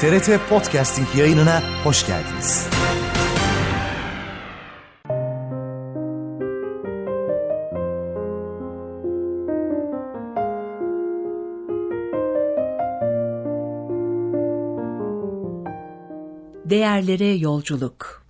TRT Podcasting yayınına hoş geldiniz. Değerlere yolculuk.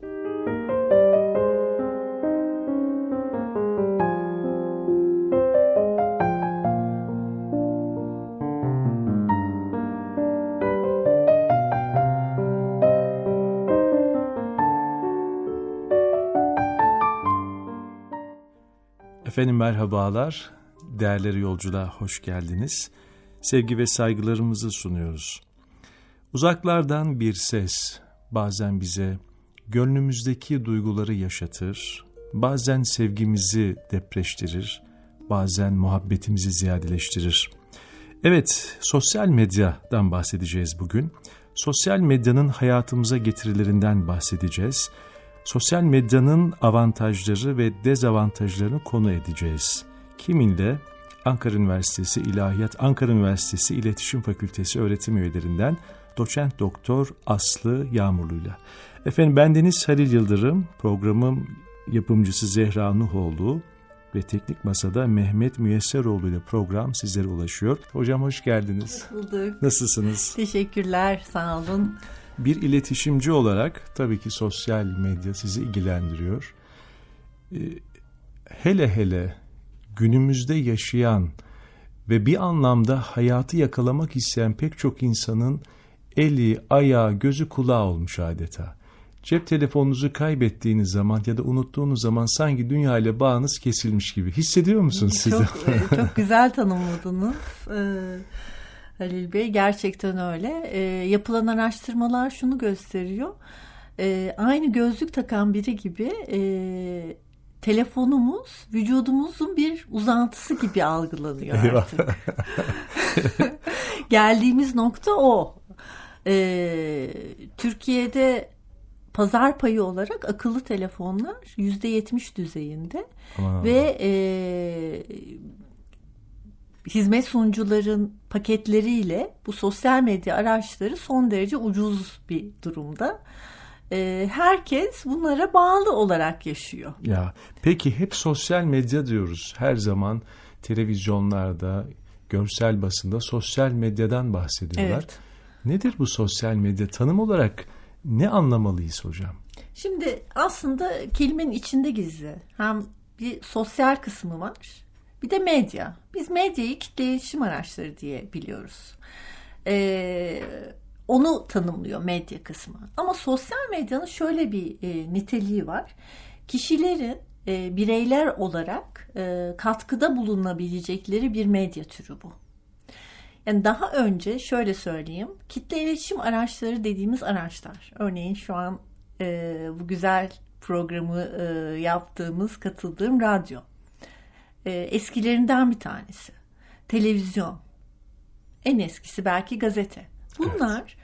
Efendim merhabalar, değerleri yolculuğa hoş geldiniz. Sevgi ve saygılarımızı sunuyoruz. Uzaklardan bir ses bazen bize gönlümüzdeki duyguları yaşatır, bazen sevgimizi depreştirir, bazen muhabbetimizi ziyadeleştirir. Evet, sosyal medyadan bahsedeceğiz bugün. Sosyal medyanın hayatımıza getirilerinden bahsedeceğiz. Sosyal medyanın avantajları ve dezavantajlarını konu edeceğiz. Kiminle? Ankara Üniversitesi İlahiyat, Ankara Üniversitesi İletişim Fakültesi öğretim üyelerinden Doçent Doktor Aslı Yağmurlu'yla. Efendim bendeniz Halil Yıldırım, programın yapımcısı Zehra Nuhoğlu ve teknik masada Mehmet Müyesseroğlu ile program sizlere ulaşıyor. Hocam hoş geldiniz. Hoş bulduk. Nasılsınız? Teşekkürler, sağ olun. Bir iletişimci olarak tabii ki sosyal medya sizi ilgilendiriyor. Hele günümüzde yaşayan ve bir anlamda hayatı yakalamak isteyen pek çok insanın eli, ayağı, gözü, kulağı olmuş adeta. Cep telefonunuzu kaybettiğiniz zaman ya da unuttuğunuz zaman sanki dünya ile bağınız kesilmiş gibi. Hissediyor musunuz siz de? Çok güzel tanımladınız Halil Bey. Gerçekten öyle. Yapılan araştırmalar şunu gösteriyor. Aynı gözlük takan biri gibi telefonumuz vücudumuzun bir uzantısı gibi algılanıyor artık. Geldiğimiz nokta o. Türkiye'de pazar payı olarak akıllı telefonlar %70 düzeyinde. Ve hizmet sunucuların paketleriyle bu sosyal medya araçları son derece ucuz bir durumda. Herkes bunlara bağlı olarak yaşıyor. Ya peki hep sosyal medya diyoruz. Her zaman televizyonlarda, görsel basında sosyal medyadan bahsediyorlar. Evet. Nedir bu sosyal medya? Tanım olarak ne anlamalıyız hocam? Şimdi aslında kelimenin içinde gizli. Hem bir sosyal kısmı var, bir de medya. Biz medyayı kitle iletişim araçları diye biliyoruz. Onu tanımlıyor medya kısmı. Ama sosyal medyanın şöyle bir niteliği var. Kişilerin bireyler olarak katkıda bulunabilecekleri bir medya türü bu. Yani daha önce şöyle söyleyeyim, kitle iletişim araçları dediğimiz araçlar, örneğin şu an bu güzel programı yaptığımız, katıldığım radyo, eskilerinden bir tanesi, televizyon, en eskisi belki gazete. Bunlar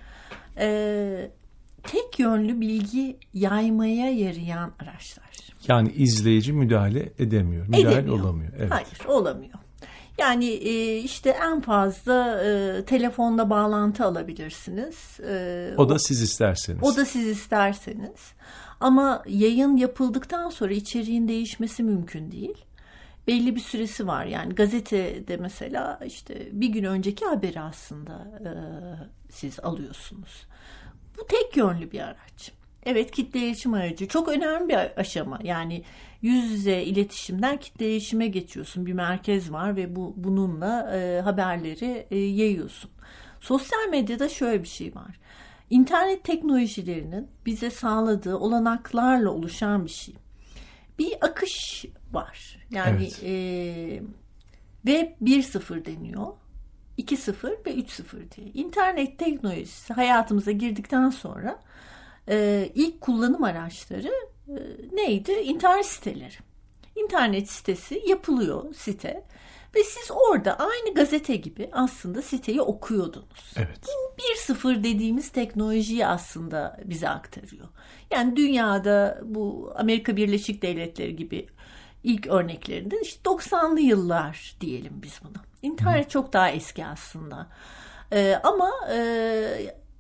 tek yönlü bilgi yaymaya yarayan araçlar. Yani izleyici müdahale edemiyor, müdahale olamıyor. Evet. Hayır, olamıyor. Yani işte en fazla telefonla bağlantı alabilirsiniz. O da siz isterseniz. O da siz isterseniz. Ama yayın yapıldıktan sonra içeriğin değişmesi mümkün değil. Belli bir süresi var. Yani gazetede mesela işte bir gün önceki haberi aslında siz alıyorsunuz. Bu tek yönlü bir araç. Evet, kitle iletişim aracı çok önemli bir aşama. Yani yüz yüze iletişimden kitle iletişime geçiyorsun. Bir merkez var ve bununla haberleri yayıyorsun. Sosyal medyada şöyle bir şey var. İnternet teknolojilerinin bize sağladığı olanaklarla oluşan bir şey. Bir akış var. Yani evet. Web 1.0 deniyor. 2.0 ve 3.0 diye. İnternet teknolojisi hayatımıza girdikten sonra ilk kullanım araçları neydi? İnternet siteleri. İnternet sitesi yapılıyor, site. Ve siz orada aynı gazete gibi aslında siteyi okuyordunuz. Evet. Bu 1.0 dediğimiz teknolojiyi aslında bize aktarıyor. Yani dünyada bu Amerika Birleşik Devletleri gibi ilk örneklerinde işte 90'lı yıllar diyelim biz buna. İnternet çok daha eski aslında. Ama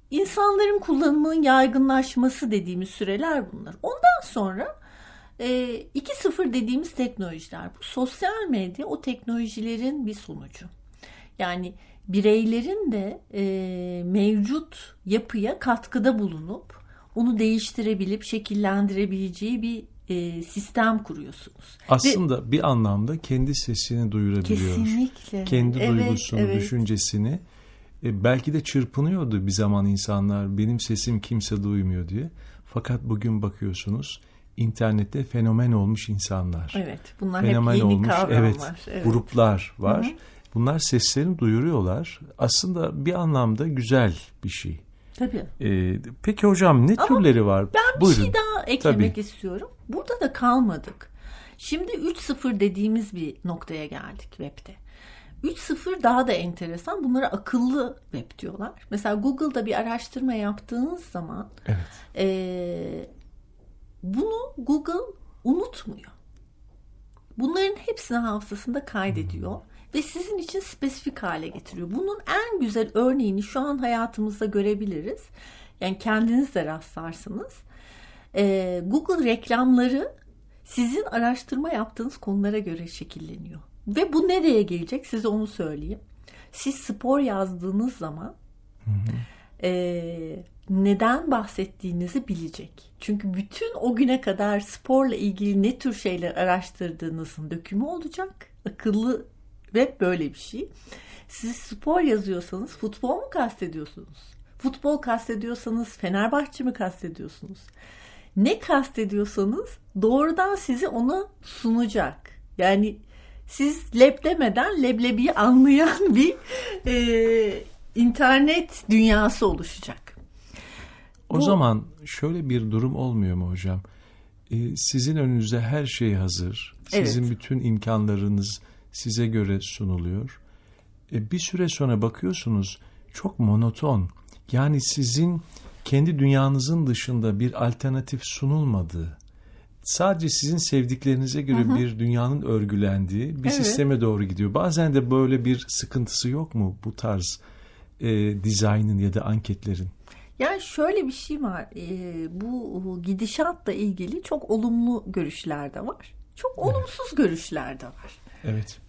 insanların kullanımının yaygınlaşması dediğimiz süreler bunlar. Ondan sonra 2.0 dediğimiz teknolojiler. Bu sosyal medya o teknolojilerin bir sonucu. Yani bireylerin de mevcut yapıya katkıda bulunup onu değiştirebilip şekillendirebileceği bir sistem kuruyorsunuz. Aslında bir anlamda kendi sesini duyurabiliyor. Kesinlikle. Kendi duygusunu, düşüncesini. Belki de çırpınıyordu bir zaman insanlar, benim sesim kimse duymuyor diye. Fakat bugün bakıyorsunuz internette fenomen olmuş insanlar. Evet, bunlar fenomen hep yeni olmuş, kavramlar. Evet. Gruplar var. Hı hı. Bunlar seslerini duyuruyorlar. Aslında bir anlamda güzel bir şey. Tabii. Peki hocam ne türleri var? Ben Buyurun. bir şey daha eklemek istiyorum. Burada da kalmadık. Şimdi 3.0 dediğimiz bir noktaya geldik web'de. 3.0 daha da enteresan. Bunlara akıllı web diyorlar. Mesela Google'da bir araştırma yaptığınız zaman bunu Google unutmuyor. Bunların hepsini hafızasında kaydediyor ve sizin için spesifik hale getiriyor. Bunun en güzel örneğini şu an hayatımızda görebiliriz. Yani kendiniz de rastlarsınız. Google reklamları sizin araştırma yaptığınız konulara göre şekilleniyor. Ve bu nereye gelecek? Size onu söyleyeyim. Siz spor yazdığınız zaman neden bahsettiğinizi bilecek. Çünkü bütün o güne kadar sporla ilgili ne tür şeyler araştırdığınızın dökümü olacak. Akıllı web böyle bir şey. Siz spor yazıyorsanız futbol mu kastediyorsunuz? Futbol kastediyorsanız Fenerbahçe mi kastediyorsunuz? Ne kastediyorsanız doğrudan sizi ona sunacak. Yani siz leb demeden leblebiyi anlayan bir internet dünyası oluşacak. O zaman şöyle bir durum olmuyor mu hocam? Sizin önünüzde her şey hazır. Sizin bütün imkanlarınız size göre sunuluyor. Bir süre sonra bakıyorsunuz çok monoton. Yani sizin kendi dünyanızın dışında bir alternatif sunulmadığı, sadece sizin sevdiklerinize göre bir dünyanın örgülendiği bir sisteme doğru gidiyor. Bazen de böyle bir sıkıntısı yok mu bu tarz dizaynın ya da anketlerin? Yani şöyle bir şey var. Bu gidişatla ilgili çok olumlu görüşler de var. Çok olumsuz görüşler de var. Evet.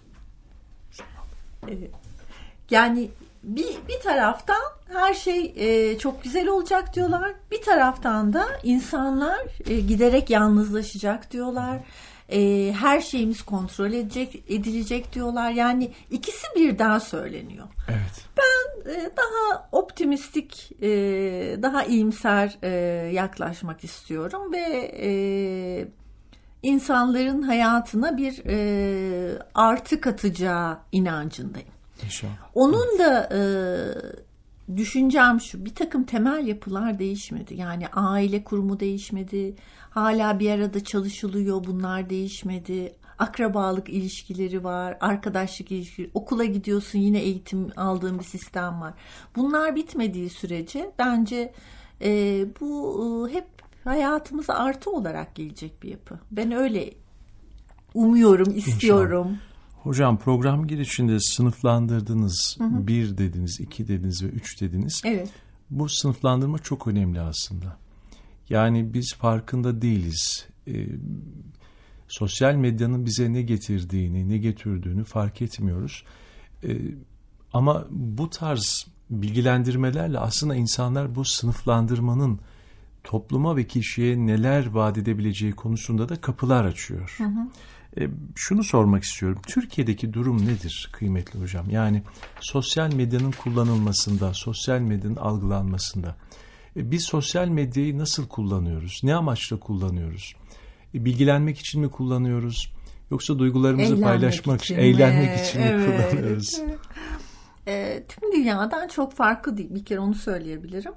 Yani bir taraftan her şey çok güzel olacak diyorlar. Bir taraftan da insanlar giderek yalnızlaşacak diyorlar. Her şeyimiz kontrol edilecek diyorlar. Yani ikisi birden söyleniyor. Evet. Ben daha optimistik, daha iyimser yaklaşmak istiyorum ve insanların hayatına bir artı katacağı inancındayım. İnşallah. Onun da düşüncem şu, bir takım temel yapılar değişmedi. Yani aile kurumu değişmedi. Hala bir arada çalışılıyor, bunlar değişmedi. Akrabalık ilişkileri var, arkadaşlık ilişkileri, okula gidiyorsun yine eğitim aldığın bir sistem var. Bunlar bitmediği sürece bence bu hep hayatımıza artı olarak gelecek bir yapı. Ben öyle umuyorum, istiyorum. İnşallah. Hocam program girişinde sınıflandırdınız. 1 dediniz, 2 dediniz ve 3 dediniz. Evet. Bu sınıflandırma çok önemli aslında. Yani biz farkında değiliz. Sosyal medyanın bize ne getirdiğini, ne götürdüğünü fark etmiyoruz. Ama bu tarz bilgilendirmelerle aslında insanlar bu sınıflandırmanın topluma ve kişiye neler vaat edebileceği konusunda da kapılar açıyor. Şunu sormak istiyorum. Türkiye'deki durum nedir kıymetli hocam? Yani sosyal medyanın kullanılmasında, sosyal medyanın algılanmasında. Biz sosyal medyayı nasıl kullanıyoruz? Ne amaçla kullanıyoruz? Bilgilenmek için mi kullanıyoruz? Yoksa duygularımızı paylaşmak için, eğlenmek için mi kullanıyoruz? Tüm dünyadan çok farklı değil. Bir kere onu söyleyebilirim.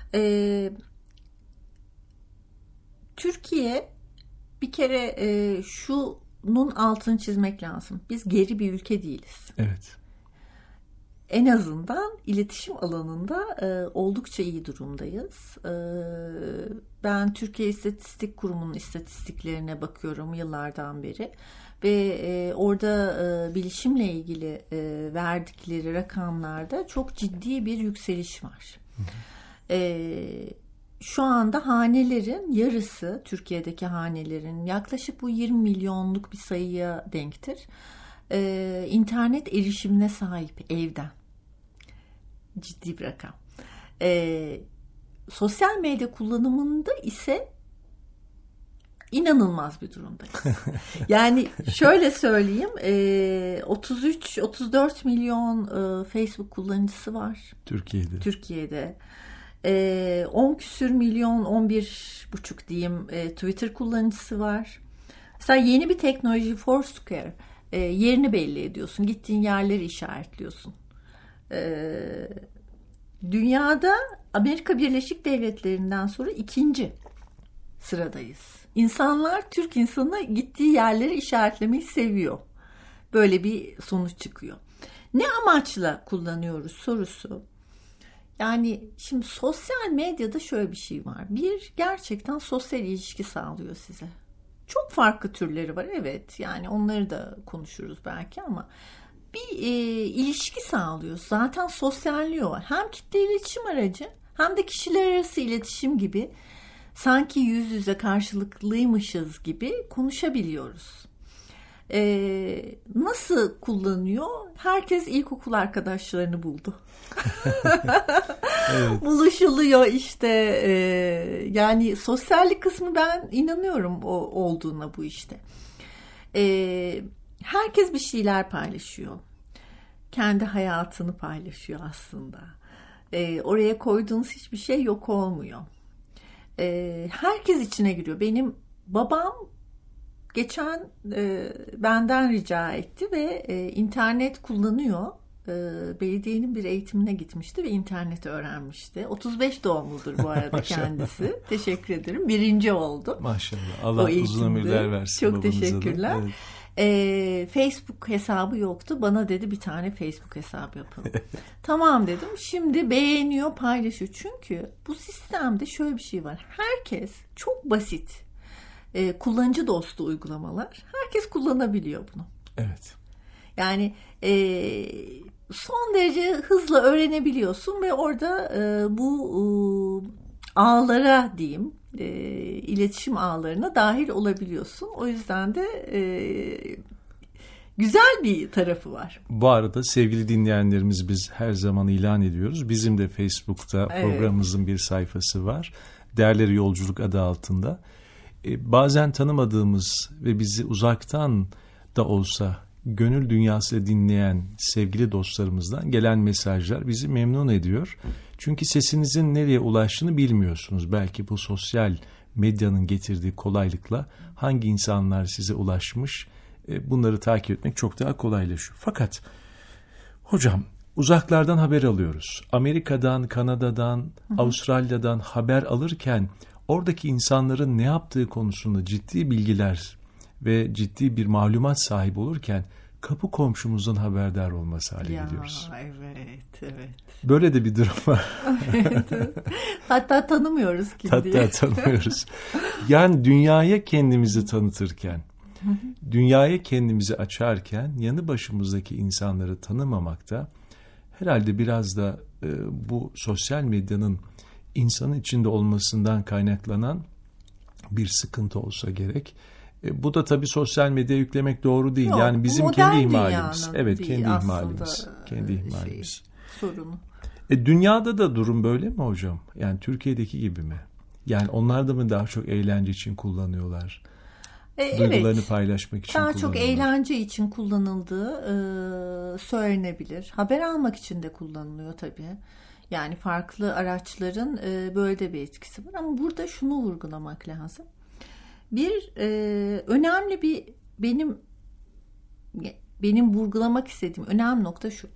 Türkiye bir kere şunun altını çizmek lazım. Biz geri bir ülke değiliz. Evet. En azından iletişim alanında oldukça iyi durumdayız. Ben Türkiye İstatistik Kurumu'nun istatistiklerine bakıyorum yıllardan beri. Ve orada bilişimle ilgili verdikleri rakamlarda çok ciddi bir yükseliş var. Şu anda hanelerin yarısı, Türkiye'deki hanelerin yaklaşık bu 20 milyonluk bir sayıya denktir. İnternet erişimine sahip evden. Ciddi bir rakam. Sosyal medya kullanımında ise inanılmaz bir durumdayız. Yani şöyle söyleyeyim, 33-34 milyon Facebook kullanıcısı var. Türkiye'de. 10 küsür milyon, 11,5 diyeyim Twitter kullanıcısı var. Mesela yeni bir teknoloji Foursquare, yerini belli ediyorsun. Gittiğin yerleri işaretliyorsun. Dünyada Amerika Birleşik Devletleri'nden sonra 2. sıradayız. İnsanlar, Türk insanı gittiği yerleri işaretlemeyi seviyor. Böyle bir sonuç çıkıyor. Ne amaçla kullanıyoruz sorusu. Yani şimdi sosyal medyada şöyle bir şey var. Bir, gerçekten sosyal ilişki sağlıyor size. Çok farklı türleri var, evet. Yani onları da konuşuruz belki ama bir ilişki sağlıyor. Zaten sosyalliyor. Hem kitle iletişim aracı hem de kişiler arası iletişim gibi, sanki yüz yüze karşılıklıymışız gibi konuşabiliyoruz. Nasıl kullanıyor? Herkes ilkokul arkadaşlarını buldu. Evet. Buluşuluyor işte. Yani sosyallik kısmı, ben inanıyorum olduğuna bu işte. Herkes bir şeyler paylaşıyor. Kendi hayatını paylaşıyor aslında. Oraya koyduğunuz hiçbir şey yok olmuyor. Herkes içine giriyor. Benim babam geçen benden rica etti ve internet kullanıyor. Belediyenin bir eğitimine gitmişti ve interneti öğrenmişti. 35 doğumludur bu arada kendisi. Teşekkür ederim. 1. oldu. Maşallah. Allah uzun ömürler versin. Çok teşekkürler. Evet. Facebook hesabı yoktu. Bana dedi bir tane Facebook hesabı yapalım. Tamam dedim. Şimdi beğeniyor, paylaşıyor. Çünkü bu sistemde şöyle bir şey var. Herkes çok basit kullanıcı dostu uygulamalar. Herkes kullanabiliyor bunu. Evet. Yani son derece hızla öğrenebiliyorsun ve orada bu ağlara diyeyim, iletişim ağlarına dahil olabiliyorsun. O yüzden de güzel bir tarafı var. Bu arada sevgili dinleyenlerimiz, biz her zaman ilan ediyoruz. Bizim de Facebook'ta programımızın bir sayfası var. Değerleri Yolculuk adı altında. Bazen tanımadığımız ve bizi uzaktan da olsa gönül dünyasıyla dinleyen sevgili dostlarımızdan gelen mesajlar bizi memnun ediyor. Çünkü sesinizin nereye ulaştığını bilmiyorsunuz. Belki bu sosyal medyanın getirdiği kolaylıkla hangi insanlar size ulaşmış, bunları takip etmek çok daha kolaylaşıyor. Fakat hocam, uzaklardan haber alıyoruz. Amerika'dan, Kanada'dan, Avustralya'dan haber alırken oradaki insanların ne yaptığı konusunda ciddi bilgiler ve ciddi bir malumat sahibi olurken kapı komşumuzdan haberdar olması hale geliyoruz. Evet. Böyle de bir durum var. Evet. Hatta tanımıyoruz kim diye. Hatta tanımıyoruz. Yani dünyaya kendimizi tanıtırken, dünyaya kendimizi açarken yanı başımızdaki insanları tanımamakta herhalde biraz da bu sosyal medyanın insanın içinde olmasından kaynaklanan bir sıkıntı olsa gerek. Bu da tabii sosyal medyaya yüklemek doğru değil. Yok, yani bizim kendi ihmalimiz. Evet, kendi ihmalimiz. Kendi ihmalimiz. Sorunu. Dünyada da durum böyle mi hocam? Yani Türkiye'deki gibi mi? Yani onlar da mı daha çok eğlence için kullanıyorlar? Duygularını paylaşmak için daha kullanıyorlar. Daha çok eğlence için kullanıldığı söylenebilir. Haber almak için de kullanılıyor tabii. Yani farklı araçların böyle de bir etkisi var. Ama burada şunu vurgulamak lazım. Bir önemli bir benim vurgulamak istediğim önemli nokta şu.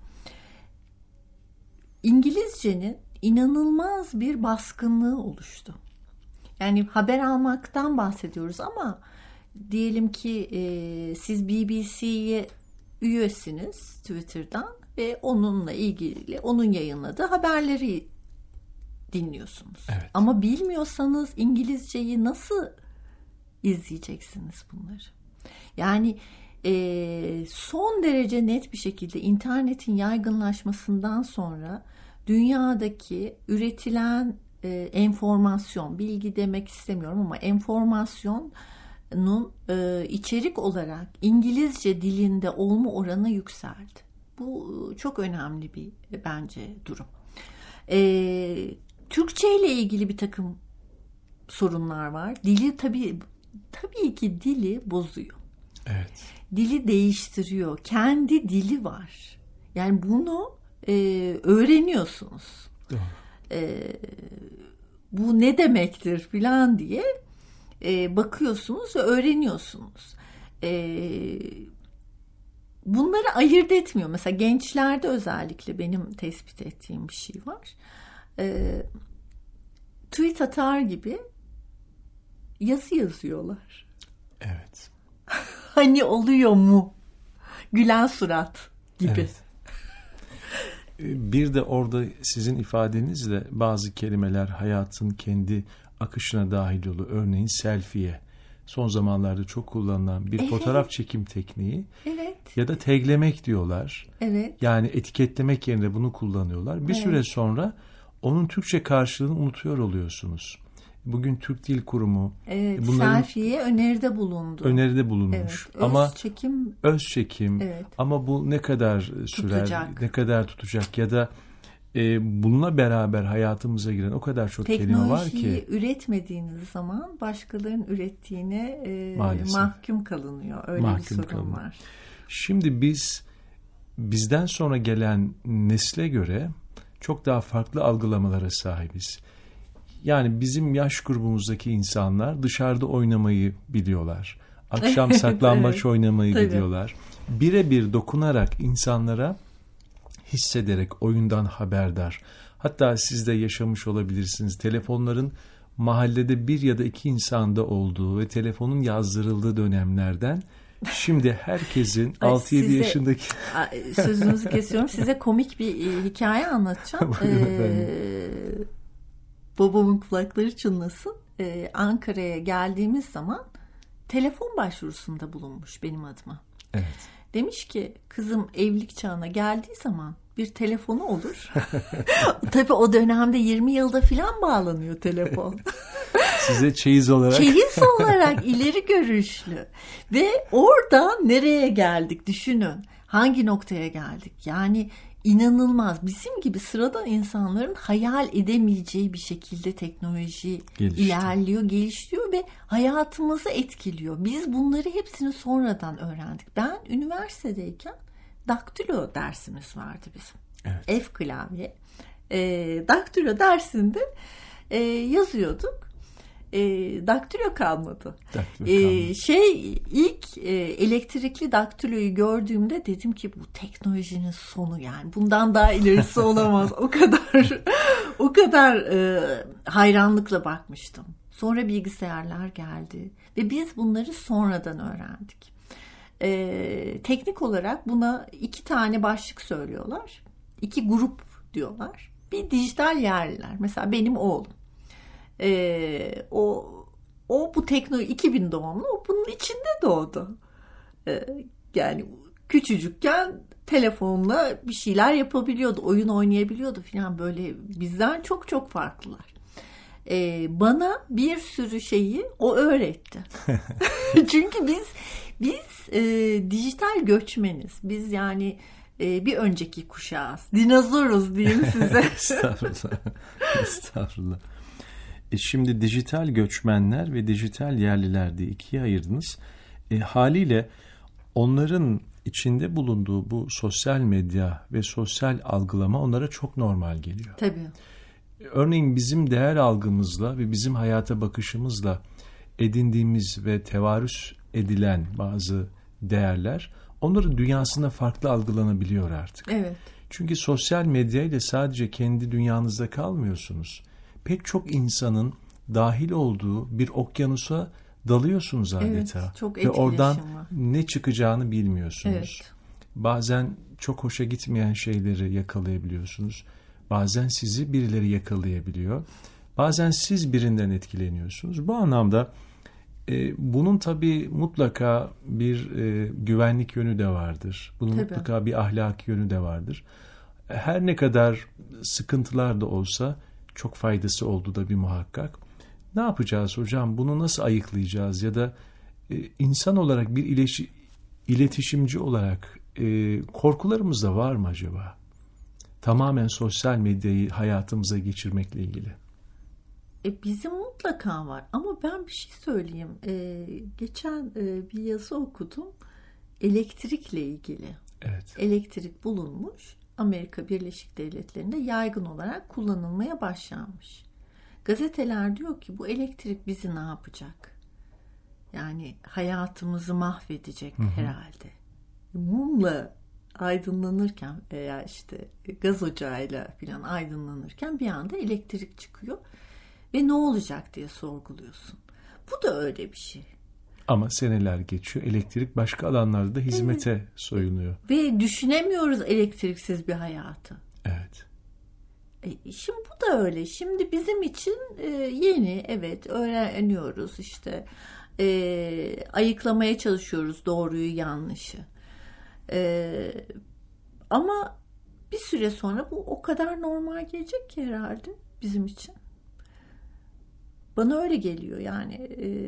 İngilizcenin inanılmaz bir baskınlığı oluştu. Yani haber almaktan bahsediyoruz ama diyelim ki siz BBC'ye üyesiniz Twitter'dan ve onunla ilgili onun yayınladığı haberleri dinliyorsunuz. Evet. Ama bilmiyorsanız İngilizceyi nasıl izleyeceksiniz bunları? Yani son derece net bir şekilde internetin yaygınlaşmasından sonra dünyadaki üretilen enformasyon, bilgi demek istemiyorum ama enformasyonun içerik olarak İngilizce dilinde olma oranı yükseldi. Bu çok önemli bir bence durum. Türkçe ile ilgili bir takım sorunlar var. Dili tabii ki dili bozuyor. Evet. Dili değiştiriyor. Kendi dili var. Yani bunu öğreniyorsunuz. Doğru. Bu ne demektir filan diye bakıyorsunuz ve öğreniyorsunuz. Bunları ayırt etmiyor. Mesela gençlerde özellikle benim tespit ettiğim bir şey var. Tweet atar gibi yazı yazıyorlar. Evet. Hani oluyor mu? Gülen surat gibi. Evet. Bir de orada sizin ifadenizle bazı kelimeler hayatın kendi akışına dahil oluyor. Örneğin selfie. Son zamanlarda çok kullanılan bir fotoğraf çekim tekniği. Evet. Ya da taglemek diyorlar. Evet. Yani etiketlemek yerine bunu kullanıyorlar. Bir süre sonra onun Türkçe karşılığını unutuyor oluyorsunuz. Bugün Türk Dil Kurumu selfie'ye öneride bulundu. Öneride bulunmuş. Evet, ama öz çekim. Evet. Ama bu ne kadar sürer, ne kadar tutacak ya da bununla beraber hayatımıza giren o kadar çok kelime var ki. Teknolojiyi üretmediğiniz zaman başkalarının ürettiğine mahkum kalınıyor. Öyle bir sorun var. Şimdi bizden sonra gelen nesle göre çok daha farklı algılamalara sahibiz. Yani bizim yaş grubumuzdaki insanlar dışarıda oynamayı biliyorlar. Akşam saklambaç oynamayı biliyorlar. Birebir dokunarak insanlara hissederek oyundan haberdar. Hatta siz de yaşamış olabilirsiniz. Telefonların mahallede bir ya da iki insanda olduğu ve telefonun yazdırıldığı dönemlerden şimdi herkesin 6-7 yaşındaki... Sözünüzü kesiyorum. Size komik bir hikaye anlatacağım. Babamın kulakları çınlasın. Ankara'ya geldiğimiz zaman telefon başvurusunda bulunmuş benim adıma. Evet. Demiş ki kızım evlilik çağına geldiği zaman bir telefonu olur. Tabii o dönemde 20 yılda falan bağlanıyor telefon. Size çeyiz olarak. Çeyiz olarak ileri görüşlü. Ve orada nereye geldik düşünün. Hangi noktaya geldik? Yani inanılmaz. Bizim gibi sıradan insanların hayal edemeyeceği bir şekilde teknoloji ilerliyor, gelişiyor ve hayatımızı etkiliyor. Biz bunları hepsini sonradan öğrendik. Ben üniversitedeyken daktilo dersimiz vardı bizim. Evet. F klavye. Daktilo dersinde yazıyorduk. Daktilo kalmadı. İlk elektrikli daktiloyu gördüğümde dedim ki bu teknolojinin sonu yani. Bundan daha ilerisi olamaz. O kadar hayranlıkla bakmıştım. Sonra bilgisayarlar geldi ve biz bunları sonradan öğrendik. Teknik olarak buna 2 tane başlık söylüyorlar. 2 grup diyorlar. Bir dijital yerliler. Mesela benim oğlum. O bu teknoloji 2000 doğumlu. O bunun içinde doğdu. Yani küçücükken telefonla bir şeyler yapabiliyordu. Oyun oynayabiliyordu falan böyle bizden çok çok farklılar. Bana bir sürü şeyi o öğretti. Çünkü biz dijital göçmeniz. Biz yani bir önceki kuşağız. Dinozoruz diyeyim size. Estağfurullah. Şimdi dijital göçmenler ve dijital yerliler diye ikiye ayırdınız. Haliyle onların içinde bulunduğu bu sosyal medya ve sosyal algılama onlara çok normal geliyor. Tabii. Örneğin bizim değer algımızla ve bizim hayata bakışımızla edindiğimiz ve tevarüs edilen bazı değerler onların dünyasında farklı algılanabiliyor artık. Evet. Çünkü sosyal medyayla sadece kendi dünyanızda kalmıyorsunuz. Pek çok insanın dahil olduğu bir okyanusa dalıyorsunuz adeta. Evet, çok ve oradan var. Ne çıkacağını bilmiyorsunuz. Evet. Bazen çok hoşa gitmeyen şeyleri yakalayabiliyorsunuz. Bazen sizi birileri yakalayabiliyor. Bazen siz birinden etkileniyorsunuz. Bu anlamda bunun tabii mutlaka bir güvenlik yönü de vardır. Bunun mutlaka bir ahlaki yönü de vardır. her ne kadar sıkıntılar da olsa çok faydası oldu da bir muhakkak. Ne yapacağız hocam? Bunu nasıl ayıklayacağız? Ya da insan olarak bir iletişimci olarak korkularımız da var mı acaba? Tamamen sosyal medyayı hayatımıza geçirmekle ilgili. Bizim mutlaka var ama ben bir şey söyleyeyim. Geçen bir yazı okudum elektrikle ilgili. Evet. Elektrik bulunmuş, Amerika Birleşik Devletleri'nde yaygın olarak kullanılmaya başlanmış. Gazeteler diyor ki bu elektrik bizi ne yapacak? Yani hayatımızı mahvedecek herhalde. Mumla aydınlanırken veya işte gaz ocağıyla falan aydınlanırken bir anda elektrik çıkıyor ve ne olacak diye sorguluyorsun. Bu da öyle bir şey. Ama seneler geçiyor. Elektrik başka alanlarda da hizmete soyunuyor. Ve düşünemiyoruz elektriksiz bir hayatı. Evet. Şimdi bu da öyle. Şimdi bizim için yeni, evet, öğreniyoruz işte. Ayıklamaya çalışıyoruz doğruyu yanlışı. Ama bir süre sonra bu o kadar normal gelecek ki herhalde bizim için. Bana öyle geliyor yani.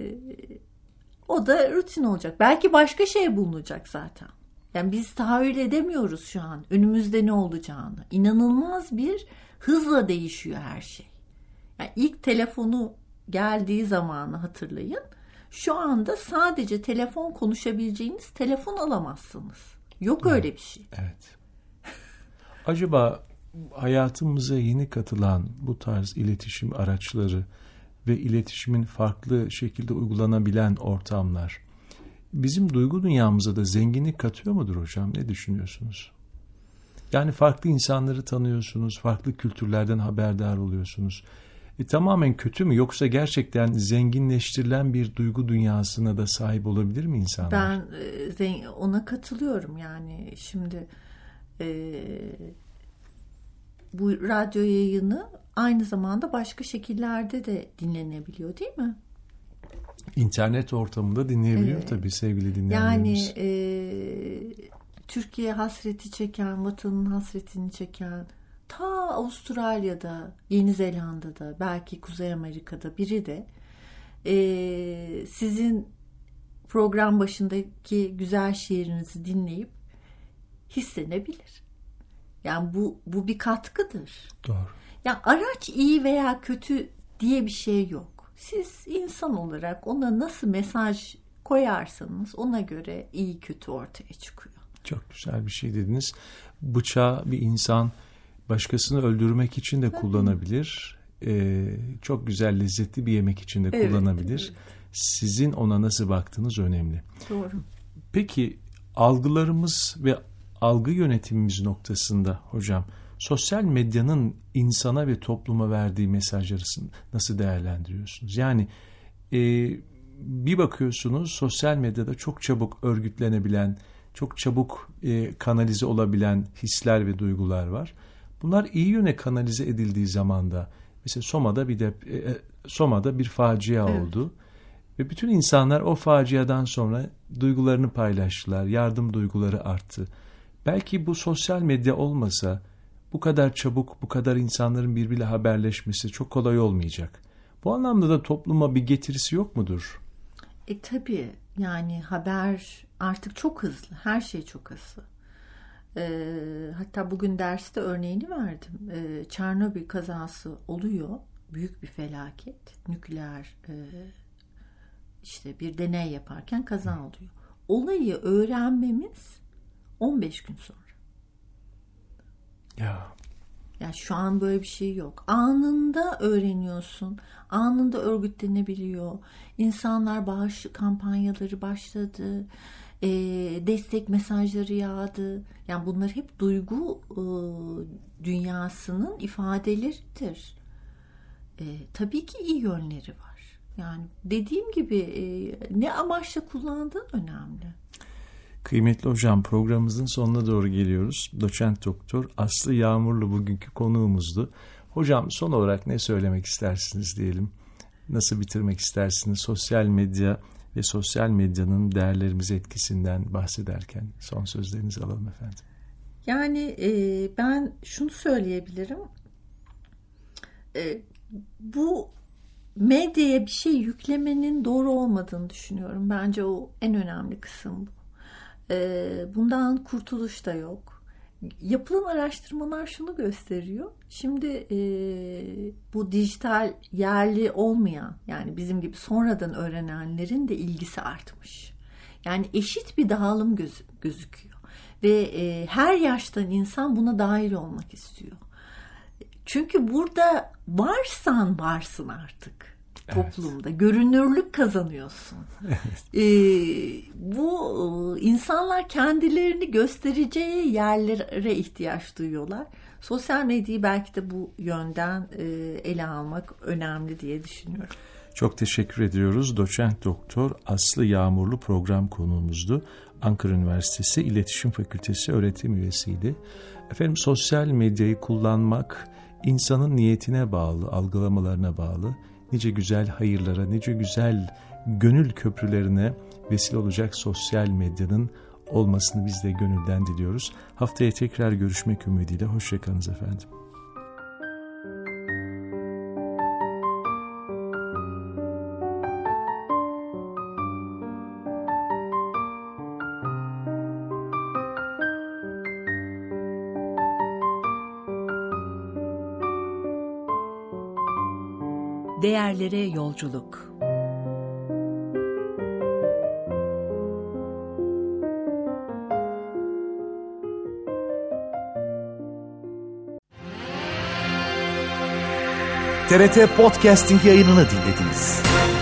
O da rutin olacak. Belki başka şey bulunacak zaten. Yani biz tahayyül edemiyoruz şu an önümüzde ne olacağını. İnanılmaz bir hızla değişiyor her şey. Yani ilk telefonu geldiği zamanı hatırlayın. Şu anda sadece telefon konuşabileceğiniz telefon alamazsınız. Yok öyle bir şey. Evet. Acaba hayatımıza yeni katılan bu tarz iletişim araçları ve iletişimin farklı şekilde uygulanabilen ortamlar bizim duygu dünyamıza da zenginlik katıyor mudur hocam? Ne düşünüyorsunuz? Yani farklı insanları tanıyorsunuz, farklı kültürlerden haberdar oluyorsunuz. Tamamen kötü mü yoksa gerçekten zenginleştirilen bir duygu dünyasına da sahip olabilir mi insanlar? Ben ona katılıyorum yani şimdi bu radyo yayını aynı zamanda başka şekillerde de dinlenebiliyor değil mi? İnternet ortamında dinleyebiliyor tabii sevgili dinleyenlerimiz. Yani Türkiye hasreti çeken, Vatan'ın hasretini çeken, ta Avustralya'da, Yeni Zelanda'da, belki Kuzey Amerika'da biri de sizin program başındaki güzel şiirinizi dinleyip hissedebilir. Yani bu bir katkıdır. Doğru. Yani araç iyi veya kötü diye bir şey yok. Siz insan olarak ona nasıl mesaj koyarsanız ona göre iyi kötü ortaya çıkıyor. Çok güzel bir şey dediniz. Bıçağı bir insan başkasını öldürmek için de kullanabilir. Çok güzel lezzetli bir yemek için de kullanabilir. Evet. Sizin ona nasıl baktığınız önemli. Doğru. Peki algılarımız ve algı yönetimimiz noktasında hocam sosyal medyanın insana ve topluma verdiği mesajları nasıl değerlendiriyorsunuz? Yani bir bakıyorsunuz sosyal medyada çok çabuk örgütlenebilen, çok çabuk kanalize olabilen hisler ve duygular var. Bunlar iyi yöne kanalize edildiği zaman da mesela Soma'da bir facia oldu. Ve bütün insanlar o faciadan sonra duygularını paylaştılar. Yardım duyguları arttı. Belki bu sosyal medya olmasa bu kadar çabuk, bu kadar insanların birbiriyle haberleşmesi çok kolay olmayacak. Bu anlamda da topluma bir getirisi yok mudur? Tabii yani haber artık çok hızlı. Her şey çok hızlı. Hatta bugün derste örneğini verdim. Çernobil kazası oluyor. Büyük bir felaket. Nükleer işte bir deney yaparken kaza oluyor. Olayı öğrenmemiz 15 gün sonra. Yani şu an böyle bir şey yok. Anında öğreniyorsun. Anında örgütlenebiliyor. İnsanlar bağış kampanyaları başladı. Destek mesajları yağdı. Yani bunlar hep duygu dünyasının ifadeleridir. Tabii ki iyi yönleri var. Yani dediğim gibi ne amaçla kullandığın önemli. Kıymetli hocam programımızın sonuna doğru geliyoruz. Doçent Doktor Aslı Yağmurlu bugünkü konuğumuzdu. Hocam son olarak ne söylemek istersiniz diyelim. Nasıl bitirmek istersiniz? Sosyal medya ve sosyal medyanın değerlerimize etkisinden bahsederken son sözlerinizi alalım efendim. Yani ben şunu söyleyebilirim. Bu medyaya bir şey yüklemenin doğru olmadığını düşünüyorum. Bence o en önemli kısım bu. Bundan kurtuluş da yok. Yapılan araştırmalar şunu gösteriyor. Şimdi bu dijital yerli olmayan, yani bizim gibi sonradan öğrenenlerin de ilgisi artmış. Yani eşit bir dağılım gözüküyor. Ve her yaştan insan buna dahil olmak istiyor. Çünkü burada varsın artık toplumda. Evet. Görünürlük kazanıyorsun. Evet. Bu insanlar kendilerini göstereceği yerlere ihtiyaç duyuyorlar. Sosyal medyayı belki de bu yönden ele almak önemli diye düşünüyorum. Çok teşekkür ediyoruz. Doçent Doktor Aslı Yağmurlu program konuğumuzdu. Ankara Üniversitesi İletişim Fakültesi öğretim üyesiydi. Efendim, sosyal medyayı kullanmak insanın niyetine bağlı, algılamalarına bağlı. Nice güzel hayırlara, nice güzel gönül köprülerine vesile olacak sosyal medyanın olmasını biz de gönülden diliyoruz. Haftaya tekrar görüşmek ümidiyle. Hoşça kalınız efendim. Değerlere yolculuk. TRT Podcasting yayınını dinlediniz.